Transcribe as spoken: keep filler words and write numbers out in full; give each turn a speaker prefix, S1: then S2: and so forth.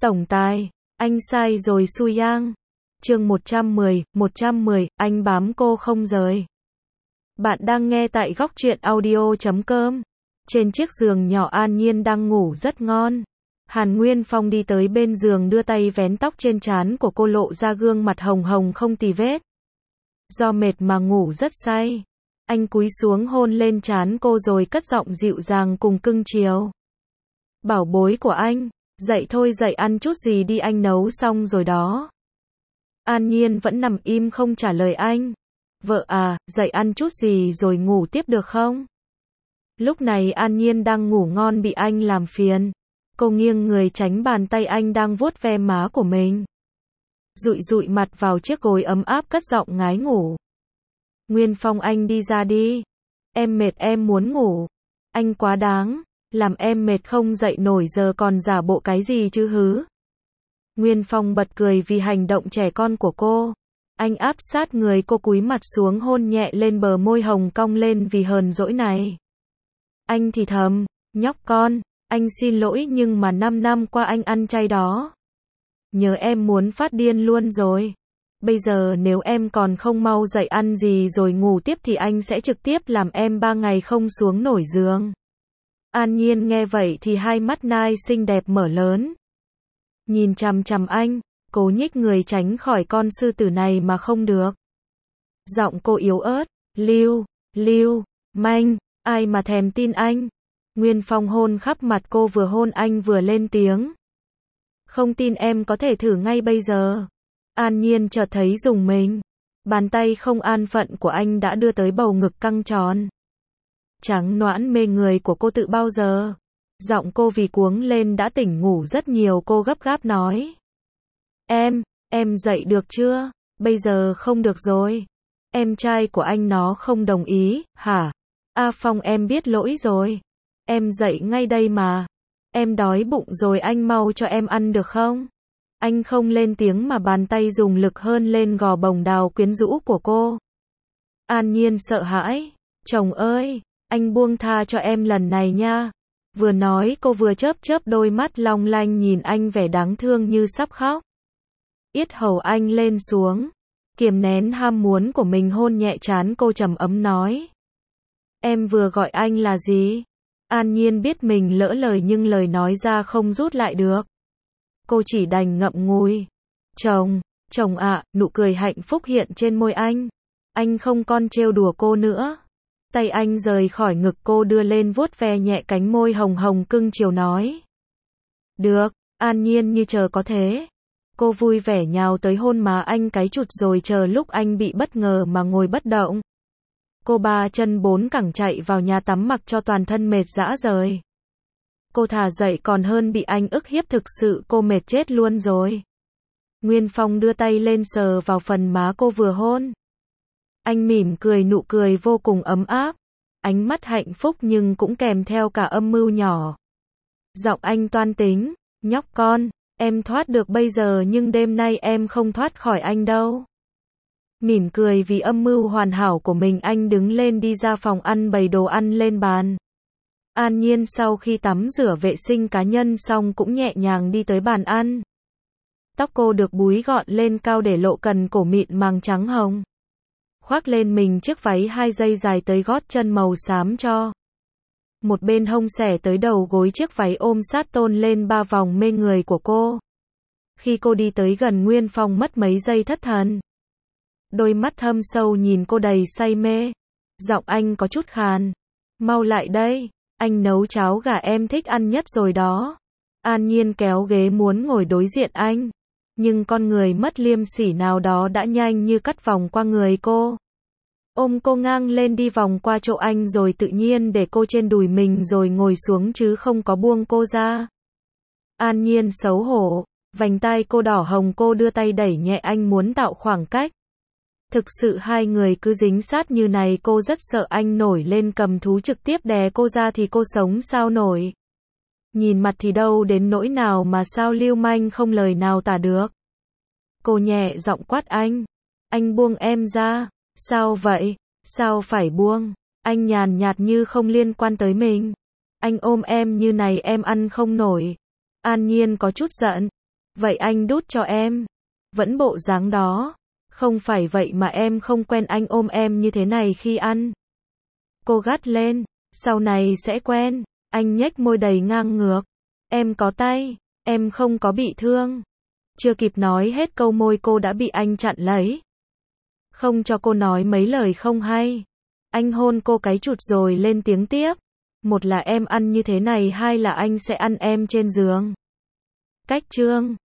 S1: Tổng tài, anh sai rồi Xu Yang. Chương một trăm mười, một trăm mười, anh bám cô không rời. Bạn đang nghe tại góc truyện audio chấm com. Trên chiếc giường nhỏ An Nhiên đang ngủ rất ngon. Hàn Nguyên Phong đi tới bên giường đưa tay vén tóc trên trán của cô, lộ ra gương mặt hồng hồng không tì vết. Do mệt mà ngủ rất say. Anh cúi xuống hôn lên trán cô rồi cất giọng dịu dàng cùng cưng chiều. Bảo bối của anh, dậy thôi, dậy ăn chút gì đi, anh nấu xong rồi đó. An Nhiên vẫn nằm im không trả lời anh. Vợ à, dậy ăn chút gì rồi ngủ tiếp được không? Lúc này An Nhiên đang ngủ ngon bị anh làm phiền. Cô nghiêng người tránh bàn tay anh đang vuốt ve má của mình. Dụi dụi mặt vào chiếc gối ấm áp cất giọng ngái ngủ. Nguyên Phong, anh đi ra đi. Em mệt, em muốn ngủ. Anh quá đáng, làm em mệt không dậy nổi giờ còn giả bộ cái gì chứ hứ. Nguyên Phong bật cười vì hành động trẻ con của cô. Anh áp sát người cô, cúi mặt xuống hôn nhẹ lên bờ môi hồng cong lên vì hờn dỗi này. Anh thì thầm, nhóc con, anh xin lỗi nhưng mà năm năm qua anh ăn chay đó. Nhớ em muốn phát điên luôn rồi. Bây giờ nếu em còn không mau dậy ăn gì rồi ngủ tiếp thì anh sẽ trực tiếp làm em ba ngày không xuống nổi giường. An Nhiên nghe vậy thì hai mắt nai xinh đẹp mở lớn. Nhìn chằm chằm anh, cố nhích người tránh khỏi con sư tử này mà không được. Giọng cô yếu ớt, lưu, lưu, manh, ai mà thèm tin anh. Nguyên Phong hôn khắp mặt cô, vừa hôn anh vừa lên tiếng. Không tin em có thể thử ngay bây giờ. An Nhiên chợt thấy rùng mình. Bàn tay không an phận của anh đã đưa tới bầu ngực căng tròn. Trắng nõn mê người của cô tự bao giờ. Giọng cô vì cuống lên đã tỉnh ngủ rất nhiều, cô gấp gáp nói. Em, em dậy được chưa? Bây giờ không được rồi. Em trai của anh nó không đồng ý, hả? A Phong, em biết lỗi rồi. Em dậy ngay đây mà. Em đói bụng rồi, anh mau cho em ăn được không? Anh không lên tiếng mà bàn tay dùng lực hơn lên gò bồng đào quyến rũ của cô. An Nhiên sợ hãi. Chồng ơi, anh buông tha cho em lần này nha. Vừa nói cô vừa chớp chớp đôi mắt long lanh nhìn anh vẻ đáng thương như sắp khóc. Yết hầu anh lên xuống. Kiềm nén ham muốn của mình hôn nhẹ trán cô, trầm ấm nói. Em vừa gọi anh là gì? An Nhiên biết mình lỡ lời nhưng lời nói ra không rút lại được. Cô chỉ đành ngậm ngùi. Chồng, chồng ạ, nụ cười hạnh phúc hiện trên môi anh. Anh không còn trêu đùa cô nữa. Tay anh rời khỏi ngực cô đưa lên vuốt ve nhẹ cánh môi hồng hồng cưng chiều nói. Được, An Nhiên như chờ có thế. Cô vui vẻ nhào tới hôn má anh cái chụt rồi chờ lúc anh bị bất ngờ mà ngồi bất động. Cô ba chân bốn cẳng chạy vào nhà tắm mặc cho toàn thân mệt rã rời. Cô thà dậy còn hơn bị anh ức hiếp, thực sự cô mệt chết luôn rồi. Nguyên Phong đưa tay lên sờ vào phần má cô vừa hôn. Anh mỉm cười, nụ cười vô cùng ấm áp. Ánh mắt hạnh phúc nhưng cũng kèm theo cả âm mưu nhỏ. Giọng anh toan tính, nhóc con, em thoát được bây giờ nhưng đêm nay em không thoát khỏi anh đâu. Mỉm cười vì âm mưu hoàn hảo của mình, anh đứng lên đi ra phòng ăn bày đồ ăn lên bàn. An Nhiên sau khi tắm rửa vệ sinh cá nhân xong cũng nhẹ nhàng đi tới bàn ăn. Tóc cô được búi gọn lên cao để lộ cần cổ mịn màng trắng hồng. Khoác lên mình chiếc váy hai dây dài tới gót chân màu xám cho. Một bên hông xẻ tới đầu gối, chiếc váy ôm sát tôn lên ba vòng mê người của cô. Khi cô đi tới gần Nguyên Phong mất mấy giây thất thần. Đôi mắt thâm sâu nhìn cô đầy say mê. Giọng anh có chút khàn. Mau lại đây, anh nấu cháo gà em thích ăn nhất rồi đó. An Nhiên kéo ghế muốn ngồi đối diện anh. Nhưng con người mất liêm sỉ nào đó đã nhanh như cắt vòng qua người cô. Ôm cô ngang lên đi vòng qua chỗ anh rồi tự nhiên để cô trên đùi mình rồi ngồi xuống chứ không có buông cô ra. An Nhiên xấu hổ, vành tai cô đỏ hồng, cô đưa tay đẩy nhẹ anh muốn tạo khoảng cách. Thực sự hai người cứ dính sát như này cô rất sợ anh nổi lên cầm thú trực tiếp đè cô ra thì cô sống sao nổi. Nhìn mặt thì đâu đến nỗi nào mà sao lưu manh không lời nào tả được. Cô nhẹ giọng quát anh. Anh buông em ra. Sao vậy? Sao phải buông? Anh nhàn nhạt như không liên quan tới mình. Anh ôm em như này em ăn không nổi. An Nhiên có chút giận. Vậy anh đút cho em. Vẫn bộ dáng đó. Không phải vậy mà em không quen anh ôm em như thế này khi ăn. Cô gắt lên. Sau này sẽ quen. Anh nhếch môi đầy ngang ngược. Em có tay. Em không có bị thương. Chưa kịp nói hết câu môi cô đã bị anh chặn lấy. Không cho cô nói mấy lời không hay. Anh hôn cô cái chụt rồi lên tiếng tiếp. Một là em ăn như thế này, hai là anh sẽ ăn em trên giường. Cách chương